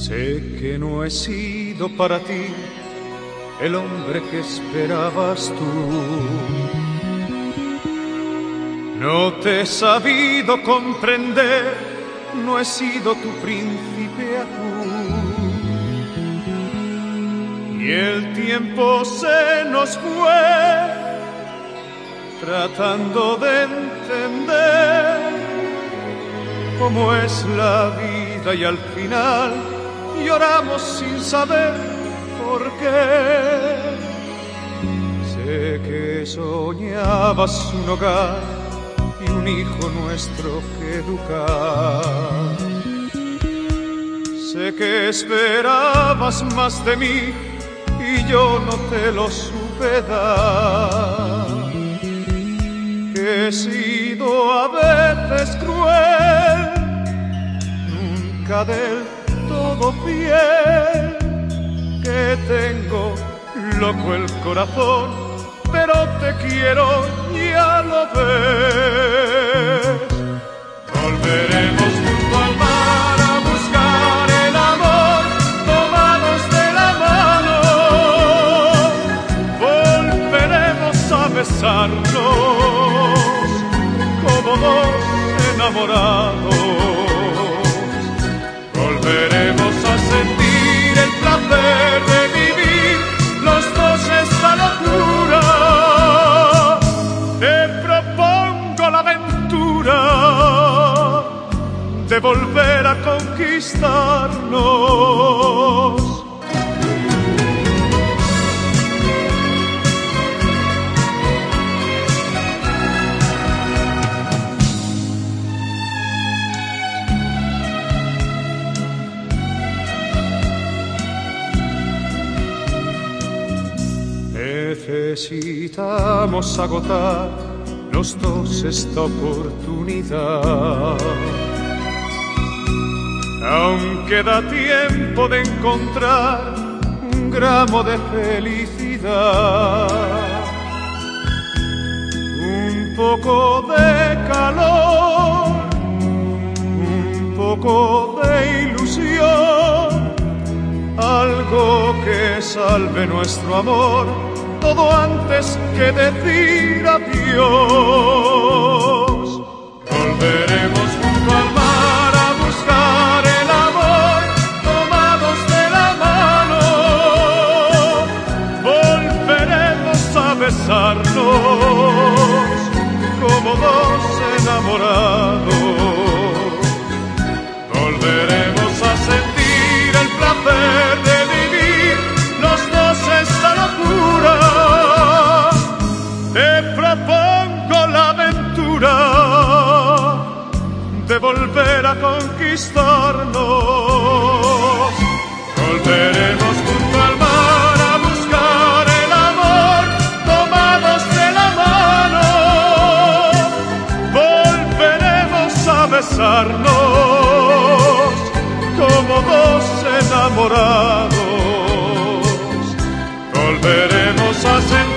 Sé que no he sido para ti el hombre que esperabas tú. No te he sabido comprender, no he sido tu príncipe azul. Y el tiempo se nos fue tratando de entender cómo es la vida, y al final lloramos sin saber por qué. Sé que soñabas un hogar y un hijo nuestro que educar. Sé que esperabas más de mí y yo no te lo supe dar. Que he sido a veces cruel, nunca del todo fiel, que tengo loco el corazón, pero te quiero, ya lo ves. Volveremos junto al mar a buscar el amor, tomados de la mano. Volveremos a besarnos como dos enamorados. Volveremos a sentir el placer de vivir los dos esta locura. Te propongo la aventura de volver a conquistarnos. Necesitamos agotar los dos esta oportunidad. Aún queda tiempo de encontrar un gramo de felicidad, un poco de calor, un poco de ilusión, algo que salve nuestro amor, todo antes que decir adiós. Volveremos junto al mar a buscar el amor, tomados de la mano. Volveremos a besarnos como dos enamorados. Volveremos a sentir el placer de vivir los dos esta locura. Te propongo la aventura de volver a conquistarnos. Volveremos junto al mar a buscar el amor, tomados de la mano. Volveremos a besarnos como dos enamorados. Volveremos a sentir